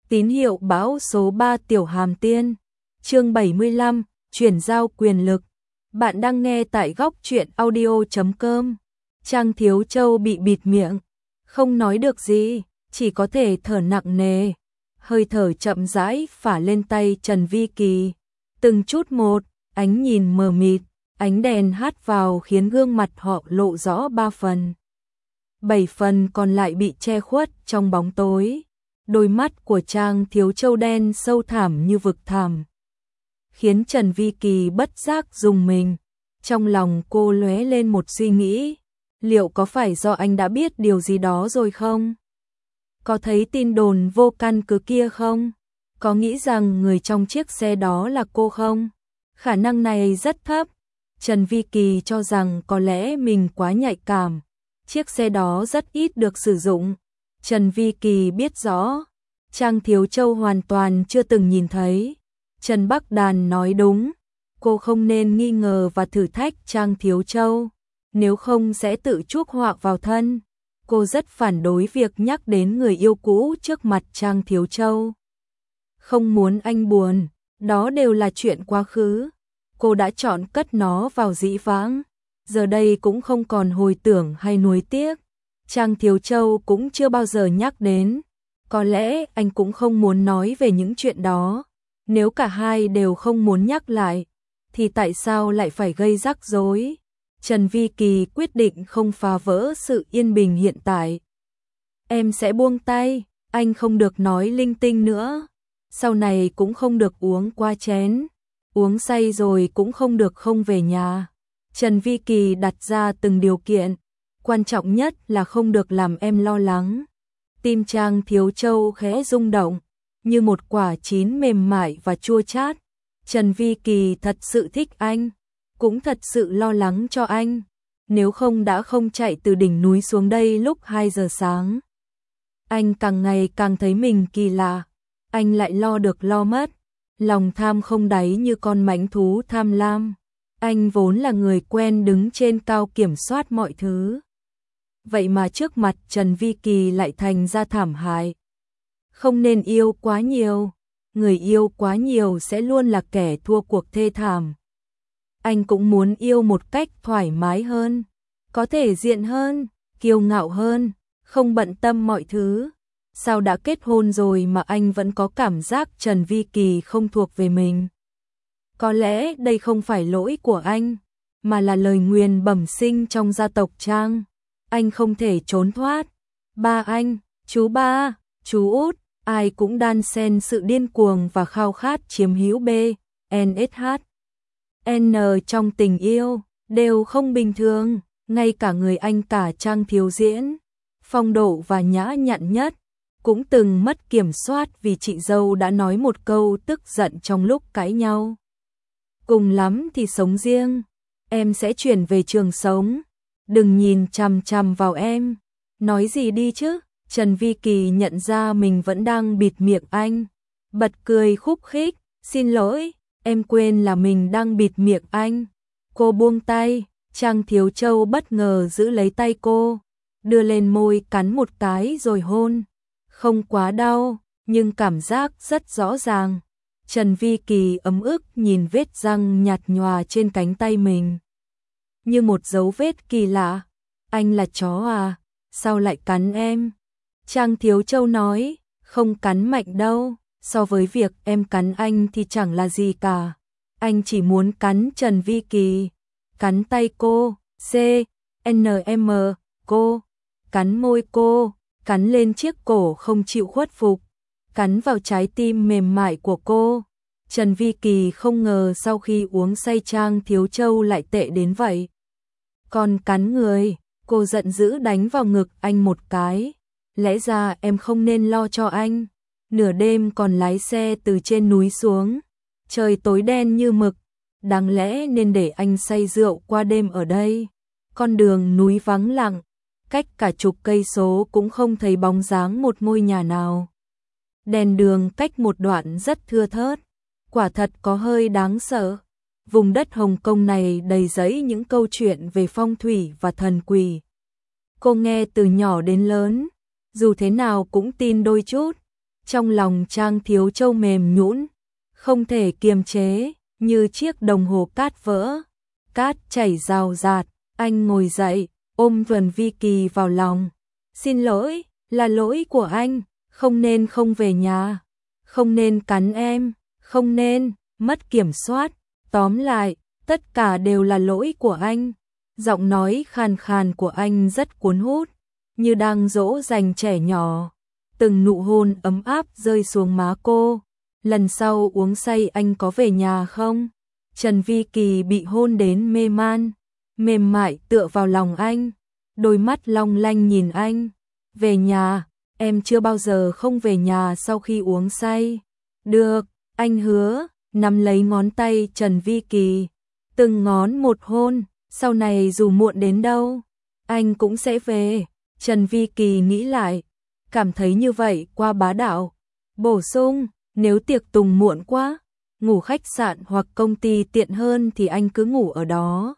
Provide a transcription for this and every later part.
Tín hiệu bão số 3 Tiểu Hàm Tiên. Chương 75, chuyển giao quyền lực. Bạn đang nghe tại góc truyện audio.com. Trang Thiếu Châu bị bịt miệng, không nói được gì, chỉ có thể thở nặng nề. Hơi thở chậm rãi phả lên tay Trần Vi Kỳ. Từng chút một, ánh nhìn mờ mịt, ánh đèn hắt vào khiến gương mặt họ lộ rõ 3 phần. 7 phần còn lại bị che khuất trong bóng tối. Đôi mắt của Trang Thiếu Châu đen sâu thẳm như vực thẳm, khiến Trần Vi Kỳ bất giác rùng mình. Trong lòng cô lóe lên một suy nghĩ, liệu có phải do anh đã biết điều gì đó rồi không? Có thấy tin đồn vô căn cứ kia không? Có nghĩ rằng người trong chiếc xe đó là cô không? Khả năng này rất thấp. Trần Vi Kỳ cho rằng có lẽ mình quá nhạy cảm. Chiếc xe đó rất ít được sử dụng. Trần Vi Kỳ biết rõ, Trang Thiếu Châu hoàn toàn chưa từng nhìn thấy. Trần Bắc Đàn nói đúng, cô không nên nghi ngờ và thử thách Trang Thiếu Châu, nếu không sẽ tự chuốc họa vào thân. Cô rất phản đối việc nhắc đến người yêu cũ trước mặt Trang Thiếu Châu. Không muốn anh buồn, đó đều là chuyện quá khứ. Cô đã chọn cất nó vào dĩ vãng, giờ đây cũng không còn hồi tưởng hay nuối tiếc. Trang Thiếu Châu cũng chưa bao giờ nhắc đến, có lẽ anh cũng không muốn nói về những chuyện đó. Nếu cả hai đều không muốn nhắc lại, thì tại sao lại phải gây rắc rối? Trần Vi Kỳ quyết định không phá vỡ sự yên bình hiện tại. Em sẽ buông tay, anh không được nói linh tinh nữa. Sau này cũng không được uống qua chén, uống say rồi cũng không được không về nhà. Trần Vi Kỳ đặt ra từng điều kiện, quan trọng nhất là không được làm em lo lắng. Tim Trang Thiếu Châu khẽ rung động, như một quả chín mềm mại và chua chát. Trần Vi Kỳ thật sự thích anh, cũng thật sự lo lắng cho anh. Nếu không đã không chạy từ đỉnh núi xuống đây lúc 2 giờ sáng. Anh càng ngày càng thấy mình kỳ lạ, anh lại lo được lo mất. Lòng tham không đáy như con mãnh thú tham lam. Anh vốn là người quen đứng trên cao kiểm soát mọi thứ. Vậy mà trước mặt Trần Vi Kỳ lại thành ra thảm hại. Không nên yêu quá nhiều, người yêu quá nhiều sẽ luôn là kẻ thua cuộc thê thảm. Anh cũng muốn yêu một cách thoải mái hơn, có thể diện hơn, kiêu ngạo hơn, không bận tâm mọi thứ. Sao đã kết hôn rồi mà anh vẫn có cảm giác Trần Vi Kỳ không thuộc về mình? Có lẽ đây không phải lỗi của anh, mà là lời nguyền bẩm sinh trong gia tộc Trang. Anh không thể trốn thoát. Ba anh, chú ba, chú út, ai cũng đan xen sự điên cuồng và khao khát chiếm hữu BNSH. N trong tình yêu, đều không bình thường, ngay cả người anh cả Trang Thiếu Diễn, phong độ và nhã nhặn nhất, cũng từng mất kiểm soát vì chị dâu đã nói một câu tức giận trong lúc cãi nhau. Cùng lắm thì sống riêng, em sẽ chuyển về trường sống, đừng nhìn chằm chằm vào em. Nói gì đi chứ? Trần Vi Kỳ nhận ra mình vẫn đang bịt miệng anh, bật cười khúc khích, xin lỗi, em quên là mình đang bịt miệng anh. Cô buông tay, Trang Thiếu Châu bất ngờ giữ lấy tay cô, đưa lên môi cắn một cái rồi hôn. Không quá đau, nhưng cảm giác rất rõ ràng. Trần Vi Kỳ ấm ức nhìn vết răng nhạt nhòa trên cánh tay mình, như một dấu vết kỳ lạ. Anh là chó à? Sao lại cắn em? Trang Thiếu Châu nói, không cắn mạnh đâu, so với việc em cắn anh thì chẳng là gì cả. Anh chỉ muốn cắn Trần Vi Kỳ, cắn tay cô, CNM, cô, cắn môi cô, cắn lên chiếc cổ không chịu khuất phục, cắn vào trái tim mềm mại của cô. Trần Vi Kỳ không ngờ sau khi uống say Trang Thiếu Châu lại tệ đến vậy. Còn cắn người, cô giận dữ đánh vào ngực anh một cái. Lẽ ra em không nên lo cho anh. Nửa đêm còn lái xe từ trên núi xuống. Trời tối đen như mực. Đáng lẽ nên để anh say rượu qua đêm ở đây. Con đường núi vắng lặng, cách cả chục cây số cũng không thấy bóng dáng một ngôi nhà nào. Đèn đường cách một đoạn rất thưa thớt, quả thật có hơi đáng sợ. Vùng đất Hồng Kông này đầy rẫy những câu chuyện về phong thủy và thần quỷ. Cô nghe từ nhỏ đến lớn, dù thế nào cũng tin đôi chút. Trong lòng Trang Thiếu Châu mềm nhũn, không thể kiềm chế, như chiếc đồng hồ cát vỡ, cát chảy rào rạt. Anh ngồi dậy, ôm Vân Vi Kỳ vào lòng. Xin lỗi, là lỗi của anh, không nên không về nhà, không nên cắn em, không nên mất kiểm soát. Tóm lại, tất cả đều là lỗi của anh. Giọng nói khàn khàn của anh rất cuốn hút, như đang dỗ dành trẻ nhỏ. Từng nụ hôn ấm áp rơi xuống má cô. Lần sau uống say anh có về nhà không? Trần Vi Kỳ bị hôn đến mê man, mềm mại tựa vào lòng anh, đôi mắt long lanh nhìn anh. Về nhà, em chưa bao giờ không về nhà sau khi uống say. Được, anh hứa, nắm lấy ngón tay Trần Vi Kỳ, từng ngón một hôn, sau này dù muộn đến đâu, anh cũng sẽ về. Trần Vi Kỳ nghĩ lại, cảm thấy như vậy quá bá đạo. Bổ sung, nếu tiệc tùng muộn quá, ngủ khách sạn hoặc công ty tiện hơn thì anh cứ ngủ ở đó.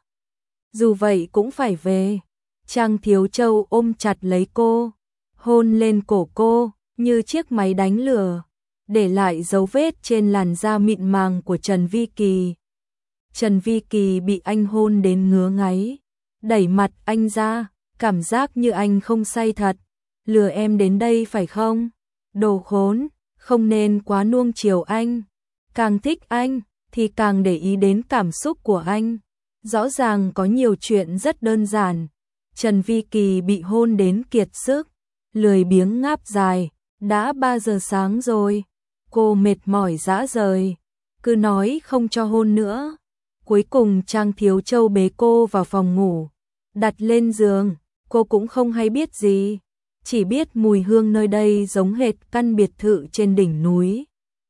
Dù vậy cũng phải về. Trang Thiếu Châu ôm chặt lấy cô, hôn lên cổ cô như chiếc máy đánh lửa, để lại dấu vết trên làn da mịn màng của Trần Vi Kỳ. Trần Vi Kỳ bị anh hôn đến ngứa ngáy, đẩy mặt anh ra, cảm giác như anh không say thật. Lừa em đến đây phải không? Đồ khốn, không nên quá nuông chiều anh. Càng thích anh thì càng để ý đến cảm xúc của anh. Rõ ràng có nhiều chuyện rất đơn giản. Trần Vi Kỳ bị hôn đến kiệt sức, lười biếng ngáp dài. Đã 3 giờ sáng rồi, cô mệt mỏi rã rời, cứ nói không cho hôn nữa. Cuối cùng Trang Thiếu Châu bế cô vào phòng ngủ, đặt lên giường. Cô cũng không hay biết gì, chỉ biết mùi hương nơi đây giống hệt căn biệt thự trên đỉnh núi,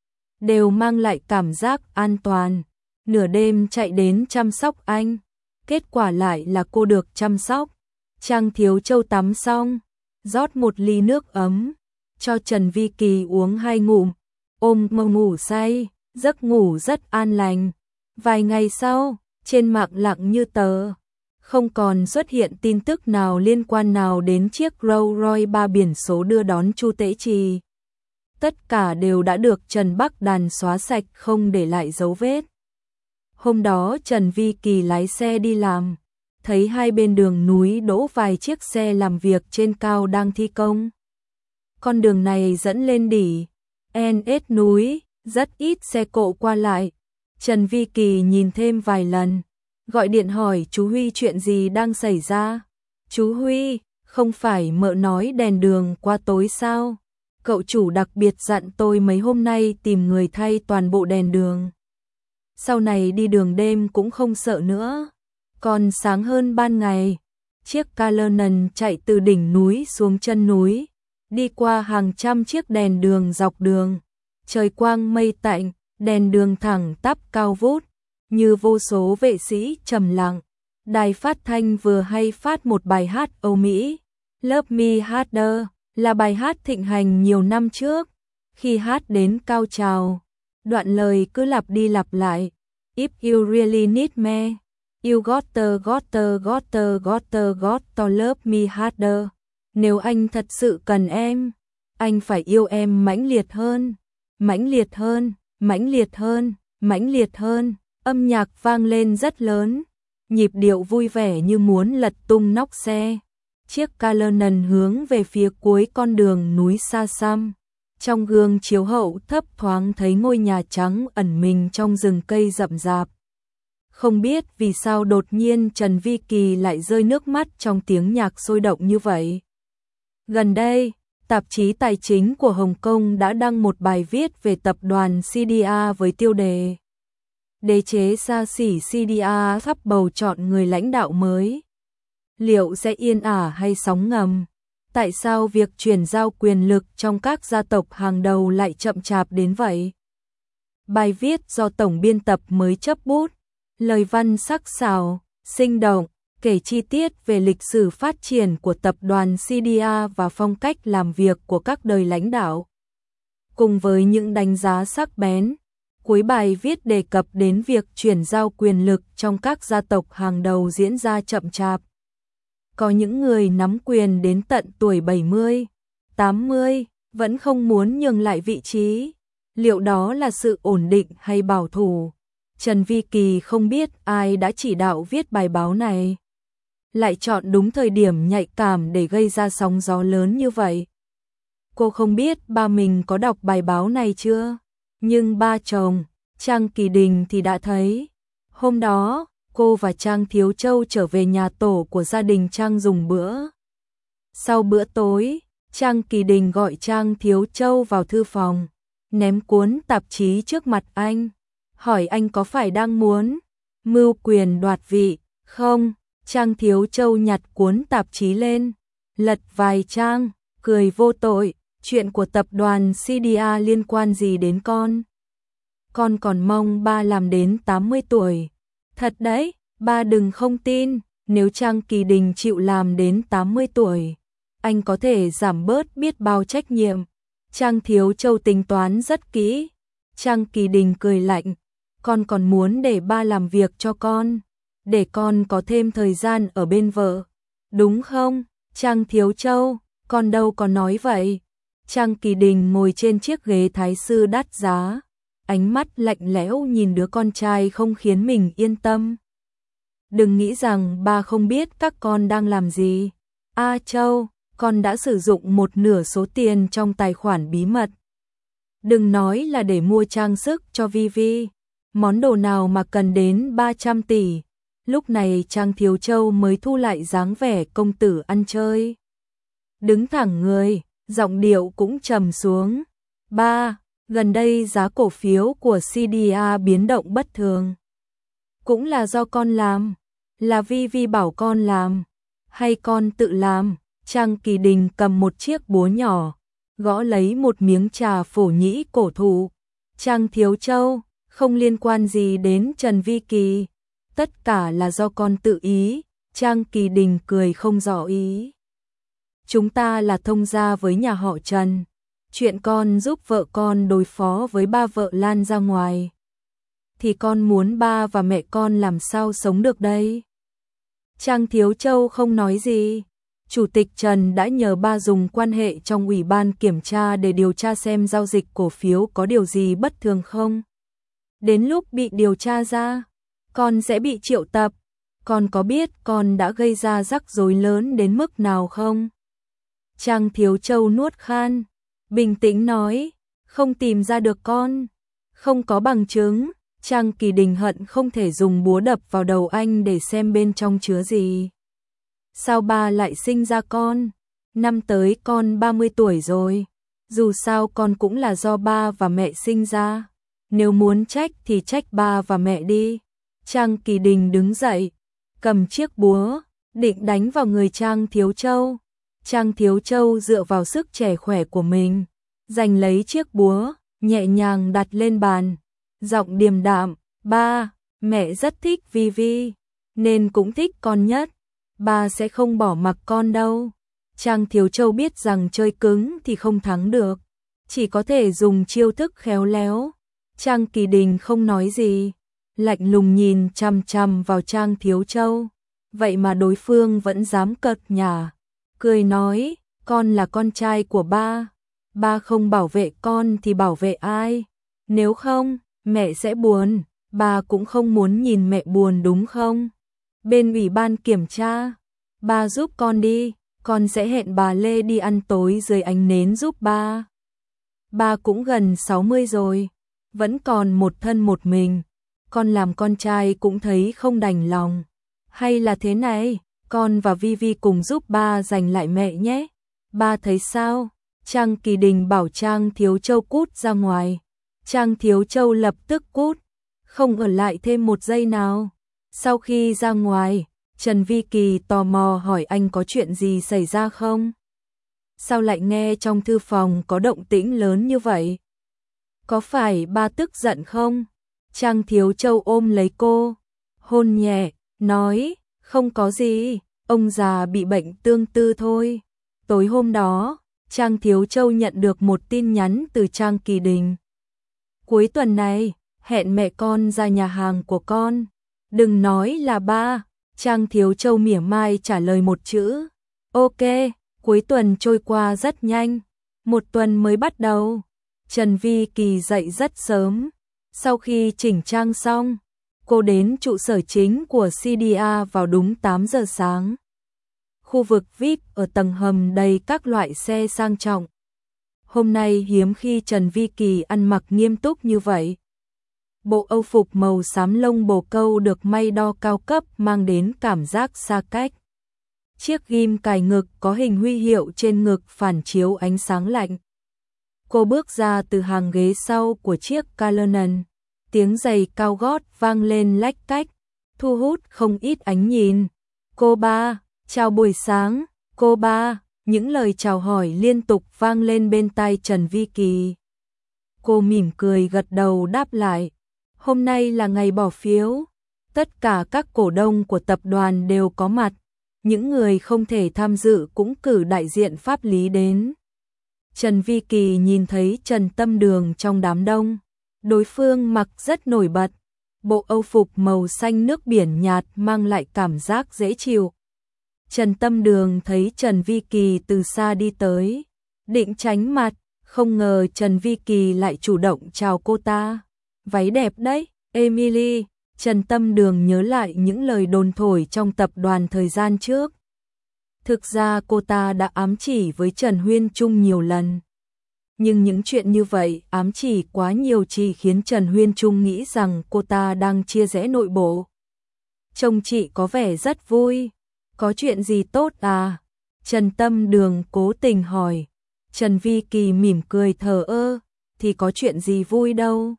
đều mang lại cảm giác an toàn. Nửa đêm chạy đến chăm sóc anh, kết quả lại là cô được chăm sóc. Trang Thiếu Châu tắm xong, rót một ly nước ấm, cho Trần Vi Kỳ uống 2 ngụm, ôm mơ ngủ say, giấc ngủ rất an lành. Vài ngày sau, trên mạng lặng như tờ, không còn xuất hiện tin tức nào liên quan nào đến chiếc Rolls Royce 3 biển số đưa đón Chu Tế Trì. Tất cả đều đã được Trần Bắc Đàn xóa sạch không để lại dấu vết. Hôm đó Trần Vi Kỳ lái xe đi làm, thấy hai bên đường núi đỗ vài chiếc xe làm việc trên cao đang thi công. Con đường này dẫn lên đỉ NS núi, rất ít xe cộ qua lại. Trần Vi Kỳ nhìn thêm vài lần, gọi điện hỏi chú Huy chuyện gì đang xảy ra. Chú Huy, không phải mợ nói đèn đường quá tối sao? Cậu chủ đặc biệt dặn tôi mấy hôm nay tìm người thay toàn bộ đèn đường. Sau này đi đường đêm cũng không sợ nữa, còn sáng hơn ban ngày. Chiếc Cullinan chạy từ đỉnh núi xuống chân núi, đi qua hàng trăm chiếc đèn đường dọc đường. Trời quang mây tạnh, đèn đường thẳng tắp cao vút, như vô số vệ sĩ trầm lặng. Đài phát thanh vừa hay phát một bài hát Âu Mỹ, Love Me Harder, là bài hát thịnh hành nhiều năm trước. Khi hát đến cao trào, đoạn lời cứ lặp đi lặp lại. If you really need me, you gotta love me harder. Nếu anh thật sự cần em, anh phải yêu em mãnh liệt hơn, mãnh liệt hơn, mãnh liệt hơn, mãnh liệt hơn. Âm nhạc vang lên rất lớn, nhịp điệu vui vẻ như muốn lật tung nóc xe. Chiếc Cullinan hướng về phía cuối con đường núi xa xăm. Trong gương chiếu hậu thấp thoáng thấy ngôi nhà trắng ẩn mình trong rừng cây rậm rạp. Không biết vì sao đột nhiên Trần Vi Kỳ lại rơi nước mắt trong tiếng nhạc sôi động như vậy. Gần đây, tạp chí tài chính của Hồng Kông đã đăng một bài viết về tập đoàn CDA với tiêu đề Đế chế xa xỉ CDA sắp bầu chọn người lãnh đạo mới. Liệu sẽ yên ả hay sóng ngầm? Tại sao việc chuyển giao quyền lực trong các gia tộc hàng đầu lại chậm chạp đến vậy? Bài viết do tổng biên tập mới chấp bút, lời văn sắc sảo, sinh động, kể chi tiết về lịch sử phát triển của tập đoàn CDA và phong cách làm việc của các đời lãnh đạo. Cùng với những đánh giá sắc bén, cuối bài viết đề cập đến việc chuyển giao quyền lực trong các gia tộc hàng đầu diễn ra chậm chạp. Có những người nắm quyền đến tận tuổi 70, 80, vẫn không muốn nhường lại vị trí. Liệu đó là sự ổn định hay bảo thủ? Trần Vi Kỳ không biết ai đã chỉ đạo viết bài báo này, lại chọn đúng thời điểm nhạy cảm để gây ra sóng gió lớn như vậy. Cô không biết ba mình có đọc bài báo này chưa, nhưng ba chồng, Trang Kỳ Đình thì đã thấy. Hôm đó, cô và Trang Thiếu Châu trở về nhà tổ của gia đình Trang dùng bữa. Sau bữa tối, Trang Kỳ Đình gọi Trang Thiếu Châu vào thư phòng, ném cuốn tạp chí trước mặt anh, hỏi anh có phải đang muốn mưu quyền đoạt vị không? Trang Thiếu Châu nhặt cuốn tạp chí lên, lật vài trang, cười vô tội, chuyện của tập đoàn CDA liên quan gì đến con? Con còn mong ba làm đến 80 tuổi. Thật đấy, ba đừng không tin, nếu Trang Kỳ Đình chịu làm đến 80 tuổi, anh có thể giảm bớt biết bao trách nhiệm. Trang Thiếu Châu tính toán rất kỹ. Trang Kỳ Đình cười lạnh, con còn muốn để ba làm việc cho con, để con có thêm thời gian ở bên vợ, đúng không? Trang Thiếu Châu, con đâu có nói vậy. Trang Kỳ Đình ngồi trên chiếc ghế thái sư đắt giá, ánh mắt lạnh lẽo nhìn đứa con trai không khiến mình yên tâm. Đừng nghĩ rằng ba không biết các con đang làm gì. A Châu, con đã sử dụng một nửa số tiền trong tài khoản bí mật. Đừng nói là để mua trang sức cho Vi Vi, món đồ nào mà cần đến 300 tỷ. Lúc này Trang Thiếu Châu mới thu lại dáng vẻ công tử ăn chơi. Đứng thẳng người, giọng điệu cũng trầm xuống. Ba, gần đây giá cổ phiếu của CDA biến động bất thường. Cũng là do con làm, là Vi Vi bảo con làm, hay con tự làm? Trang Kỳ Đình cầm một chiếc búa nhỏ, gõ lấy một miếng trà phổ nhĩ cổ thụ. Trang Thiếu Châu, không liên quan gì đến Trần Vi Kỳ, tất cả là do con tự ý. Trang Kỳ Đình cười không rõ ý. Chúng ta là thông gia với nhà họ Trần, chuyện con giúp vợ con đối phó với ba vợ lan ra ngoài, thì con muốn ba và mẹ con làm sao sống được đây? Trang Thiếu Châu không nói gì. Chủ tịch Trần đã nhờ ba dùng quan hệ trong ủy ban kiểm tra để điều tra xem giao dịch cổ phiếu có điều gì bất thường không. Đến lúc bị điều tra ra, con sẽ bị triệu tập. Con có biết con đã gây ra rắc rối lớn đến mức nào không? Trang Thiếu Châu nuốt khan, bình tĩnh nói, không tìm ra được con, không có bằng chứng. Trang Kỳ Đình hận không thể dùng búa đập vào đầu anh để xem bên trong chứa gì. Sao ba lại sinh ra con? Năm tới con 30 tuổi rồi. Dù sao con cũng là do ba và mẹ sinh ra. Nếu muốn trách thì trách ba và mẹ đi. Trang Kỳ Đình đứng dậy, cầm chiếc búa, định đánh vào người Trang Thiếu Châu. Trang Thiếu Châu dựa vào sức trẻ khỏe của mình, giành lấy chiếc búa, nhẹ nhàng đặt lên bàn. Giọng điềm đạm, ba, mẹ rất thích Vi Vi, nên cũng thích con nhất. Ba sẽ không bỏ mặc con đâu. Trang Thiếu Châu biết rằng chơi cứng thì không thắng được, chỉ có thể dùng chiêu thức khéo léo. Trang Kỳ Đình không nói gì, lạnh lùng nhìn chằm chằm vào Trang Thiếu Châu. Vậy mà đối phương vẫn dám cợt nhả, cười nói, con là con trai của ba. Ba không bảo vệ con thì bảo vệ ai? Nếu không, mẹ sẽ buồn. Ba cũng không muốn nhìn mẹ buồn đúng không? Bên ủy ban kiểm tra, ba giúp con đi, con sẽ hẹn bà Lê đi ăn tối dưới ánh nến giúp ba. Ba cũng gần 60 rồi, vẫn còn một thân một mình, con làm con trai cũng thấy không đành lòng. Hay là thế này, con và Vi Vi cùng giúp ba giành lại mẹ nhé. Ba thấy sao? Trang Kỳ Đình bảo Trang Thiếu Châu cút ra ngoài. Trang Thiếu Châu lập tức cút, không ở lại thêm một giây nào. Sau khi ra ngoài, Trần Vi Kỳ tò mò hỏi anh có chuyện gì xảy ra không? Sao lại nghe trong thư phòng có động tĩnh lớn như vậy? Có phải ba tức giận không? Trang Thiếu Châu ôm lấy cô, hôn nhẹ, nói, không có gì, ông già bị bệnh tương tư thôi. Tối hôm đó, Trang Thiếu Châu nhận được một tin nhắn từ Trang Kỳ Đình. Cuối tuần này, hẹn mẹ con ra nhà hàng của con. Đừng nói là ba. Trang Thiếu Châu mỉa mai trả lời một chữ. Ok, cuối tuần trôi qua rất nhanh. Một tuần mới bắt đầu. Trần Vi Kỳ dậy rất sớm. Sau khi chỉnh trang xong, cô đến trụ sở chính của CDA vào đúng 8 giờ sáng. Khu vực VIP ở tầng hầm đầy các loại xe sang trọng. Hôm nay hiếm khi Trần Vi Kỳ ăn mặc nghiêm túc như vậy. Bộ âu phục màu xám lông bồ câu được may đo cao cấp mang đến cảm giác xa cách. Chiếc ghim cài ngực có hình huy hiệu trên ngực phản chiếu ánh sáng lạnh. Cô bước ra từ hàng ghế sau của chiếc Cullinan. Tiếng giày cao gót vang lên lách cách, thu hút không ít ánh nhìn. Cô ba, chào buổi sáng, cô ba. Những lời chào hỏi liên tục vang lên bên tai Trần Vi Kỳ. Cô mỉm cười gật đầu đáp lại. Hôm nay là ngày bỏ phiếu. Tất cả các cổ đông của tập đoàn đều có mặt. Những người không thể tham dự cũng cử đại diện pháp lý đến. Trần Vi Kỳ nhìn thấy Trần Tâm Đường trong đám đông. Đối phương mặc rất nổi bật. Bộ âu phục màu xanh nước biển nhạt mang lại cảm giác dễ chịu. Trần Tâm Đường thấy Trần Vi Kỳ từ xa đi tới, định tránh mặt, không ngờ Trần Vi Kỳ lại chủ động chào cô ta. Váy đẹp đấy, Emily. Trần Tâm Đường nhớ lại những lời đồn thổi trong tập đoàn thời gian trước. Thực ra cô ta đã ám chỉ với Trần Huyên Trung nhiều lần. Nhưng những chuyện như vậy ám chỉ quá nhiều chỉ khiến Trần Huyên Trung nghĩ rằng cô ta đang chia rẽ nội bộ. Trông chị có vẻ rất vui. Có chuyện gì tốt à? Trần Tâm Đường cố tình hỏi. Trần Vi Kỳ mỉm cười thờ ơ. Thì có chuyện gì vui đâu.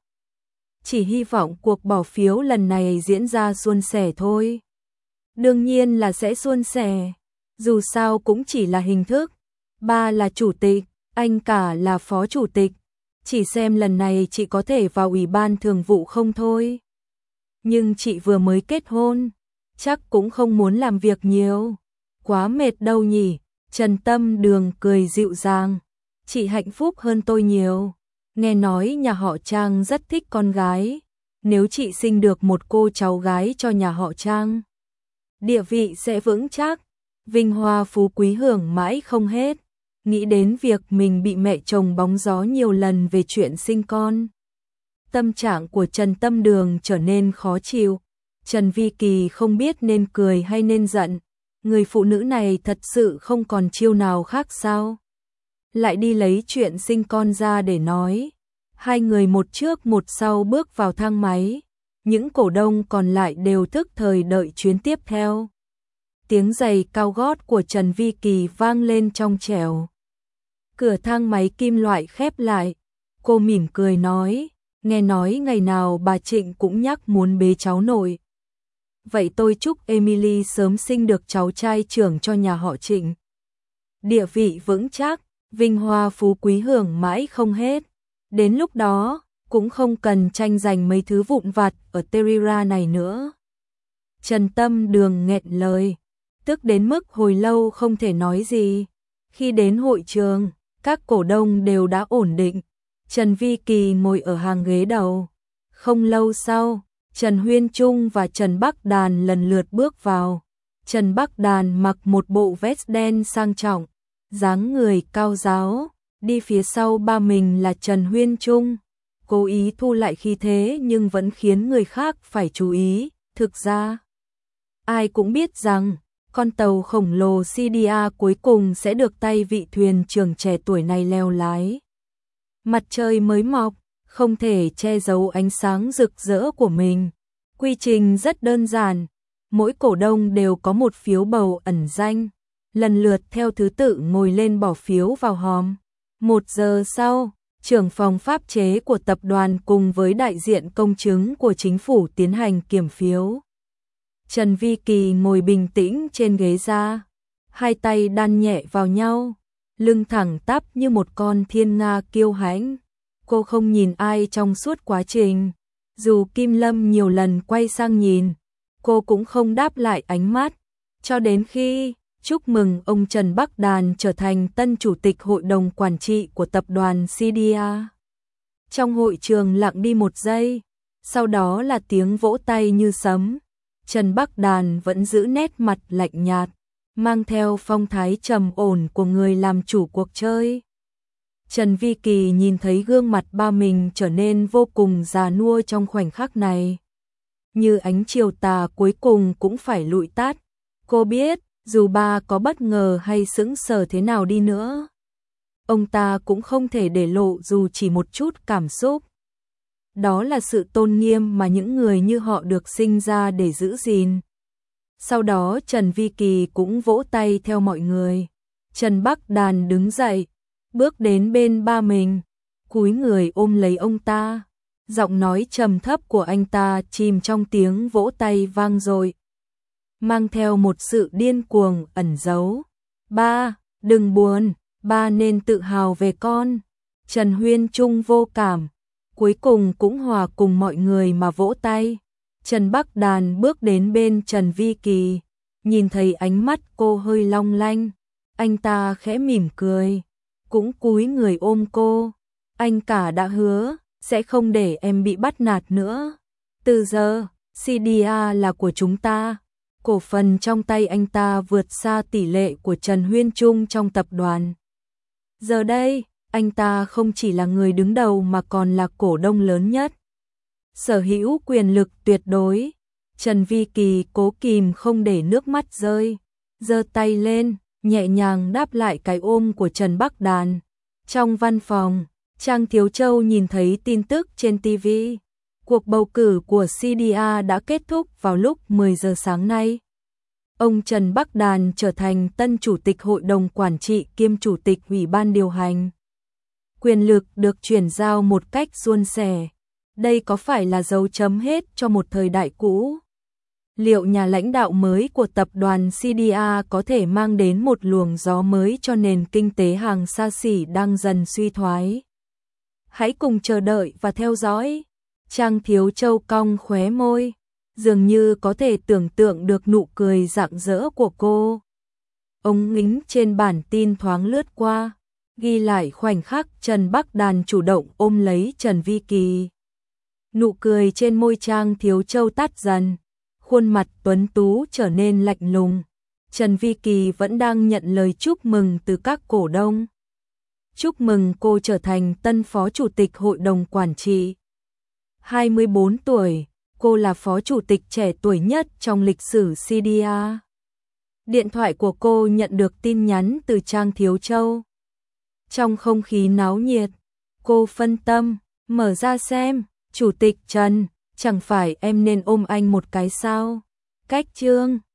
Chỉ hy vọng cuộc bỏ phiếu lần này diễn ra suôn sẻ thôi. Đương nhiên là sẽ suôn sẻ. Dù sao cũng chỉ là hình thức. Ba là chủ tịch, anh cả là phó chủ tịch. Chỉ xem lần này chị có thể vào ủy ban thường vụ không thôi. Nhưng chị vừa mới kết hôn. Chắc cũng không muốn làm việc nhiều. Quá mệt đâu nhỉ? Trần Tâm Đường cười dịu dàng. Chị hạnh phúc hơn tôi nhiều. Nghe nói nhà họ Trang rất thích con gái. Nếu chị sinh được một cô cháu gái cho nhà họ Trang, địa vị sẽ vững chắc, vinh hoa phú quý hưởng mãi không hết. Nghĩ đến việc mình bị mẹ chồng bóng gió nhiều lần về chuyện sinh con. Tâm trạng của Trần Tâm Đường trở nên khó chịu. Trần Vi Kỳ không biết nên cười hay nên giận. Người phụ nữ này thật sự không còn chiêu nào khác sao? Lại đi lấy chuyện sinh con ra để nói. Hai người một trước một sau bước vào thang máy. Những cổ đông còn lại đều thức thời đợi chuyến tiếp theo. Tiếng giày cao gót của Trần Vi Kỳ vang lên trong trẻo. Cửa thang máy kim loại khép lại. Cô mỉm cười nói. Nghe nói ngày nào bà Trịnh cũng nhắc muốn bế cháu nội. Vậy tôi chúc Emily sớm sinh được cháu trai trưởng cho nhà họ Trịnh. Địa vị vững chắc, vinh hoa phú quý hưởng mãi không hết. Đến lúc đó, cũng không cần tranh giành mấy thứ vụn vặt ở Terira này nữa. Trần Tâm Đường nghẹn lời, tức đến mức hồi lâu không thể nói gì. Khi đến hội trường, các cổ đông đều đã ổn định. Trần Vi Kỳ ngồi ở hàng ghế đầu. Không lâu sau, Trần Huyên Trung và Trần Bắc Đàn lần lượt bước vào. Trần Bắc Đàn mặc một bộ vest đen sang trọng, dáng người cao ráo, đi phía sau ba mình là Trần Huyên Trung. Cố ý thu lại khí thế nhưng vẫn khiến người khác phải chú ý. Thực ra, ai cũng biết rằng, con tàu khổng lồ CDA cuối cùng sẽ được tay vị thuyền trưởng trẻ tuổi này leo lái. Mặt trời mới mọc, không thể che giấu ánh sáng rực rỡ của mình. Quy trình rất đơn giản, mỗi cổ đông đều có một phiếu bầu ẩn danh, lần lượt theo thứ tự ngồi lên bỏ phiếu vào hòm. 1 giờ sau, trưởng phòng pháp chế của tập đoàn cùng với đại diện công chứng của chính phủ tiến hành kiểm phiếu. Trần Vi Kỳ ngồi bình tĩnh trên ghế ra, hai tay đan nhẹ vào nhau, lưng thẳng tắp như một con thiên nga kiêu hãnh. Cô không nhìn ai trong suốt quá trình. Dù Kim Lâm nhiều lần quay sang nhìn, cô cũng không đáp lại ánh mắt. Cho đến khi chúc mừng ông Trần Bắc Đàn trở thành tân chủ tịch hội đồng quản trị của tập đoàn CDA. Trong hội trường lặng đi một giây, sau đó là tiếng vỗ tay như sấm. Trần Bắc Đàn vẫn giữ nét mặt lạnh nhạt, mang theo phong thái trầm ổn của người làm chủ cuộc chơi. Trần Vi Kỳ nhìn thấy gương mặt ba mình trở nên vô cùng già nua trong khoảnh khắc này. Như ánh chiều tà cuối cùng cũng phải lụi tắt. Cô biết, dù ba có bất ngờ hay sững sờ thế nào đi nữa, ông ta cũng không thể để lộ dù chỉ một chút cảm xúc. Đó là sự tôn nghiêm mà những người như họ được sinh ra để giữ gìn. Sau đó Trần Vi Kỳ cũng vỗ tay theo mọi người. Trần Bắc Đàn đứng dậy, bước đến bên ba mình, cúi người ôm lấy ông ta. Giọng nói trầm thấp của anh ta chìm trong tiếng vỗ tay vang dội, mang theo một sự điên cuồng ẩn giấu. Ba, đừng buồn, ba nên tự hào về con. Trần Huyên Trung vô cảm, cuối cùng cũng hòa cùng mọi người mà vỗ tay. Trần Bắc Đàn bước đến bên Trần Vi Kỳ, nhìn thấy ánh mắt cô hơi long lanh, anh ta khẽ mỉm cười, cũng cúi người ôm cô. Anh cả đã hứa sẽ không để em bị bắt nạt nữa. Từ giờ, CDA là của chúng ta. Cổ phần trong tay anh ta vượt xa tỷ lệ của Trần Huyên Trung trong tập đoàn. Giờ đây, anh ta không chỉ là người đứng đầu mà còn là cổ đông lớn nhất, sở hữu quyền lực tuyệt đối. Trần Vi Kỳ cố kìm không để nước mắt rơi, giơ tay lên, nhẹ nhàng đáp lại cái ôm của Trần Bắc Đàn. Trong văn phòng, Trang Thiếu Châu nhìn thấy tin tức trên TV. Cuộc bầu cử của CDA đã kết thúc vào lúc 10 giờ sáng nay. Ông Trần Bắc Đàn trở thành tân chủ tịch hội đồng quản trị kiêm chủ tịch ủy ban điều hành. Quyền lực được chuyển giao một cách suôn sẻ. Đây có phải là dấu chấm hết cho một thời đại cũ? Liệu nhà lãnh đạo mới của tập đoàn CDA có thể mang đến một luồng gió mới cho nền kinh tế hàng xa xỉ đang dần suy thoái? Hãy cùng chờ đợi và theo dõi. Trang Thiếu Châu cong khóe môi, dường như có thể tưởng tượng được nụ cười rạng rỡ của cô. Ống kính trên bản tin thoáng lướt qua, ghi lại khoảnh khắc Trần Bắc Đàn chủ động ôm lấy Trần Vi Kỳ. Nụ cười trên môi Trang Thiếu Châu tắt dần, khuôn mặt tuấn tú trở nên lạnh lùng. Trần Vi Kỳ vẫn đang nhận lời chúc mừng từ các cổ đông. Chúc mừng cô trở thành tân phó chủ tịch hội đồng quản trị. 24 tuổi, cô là phó chủ tịch trẻ tuổi nhất trong lịch sử CDA. Điện thoại của cô nhận được tin nhắn từ Trang Thiếu Châu. Trong không khí náo nhiệt, cô phân tâm, mở ra xem. Chủ tịch Trần, chẳng phải em nên ôm anh một cái sao? Cách chương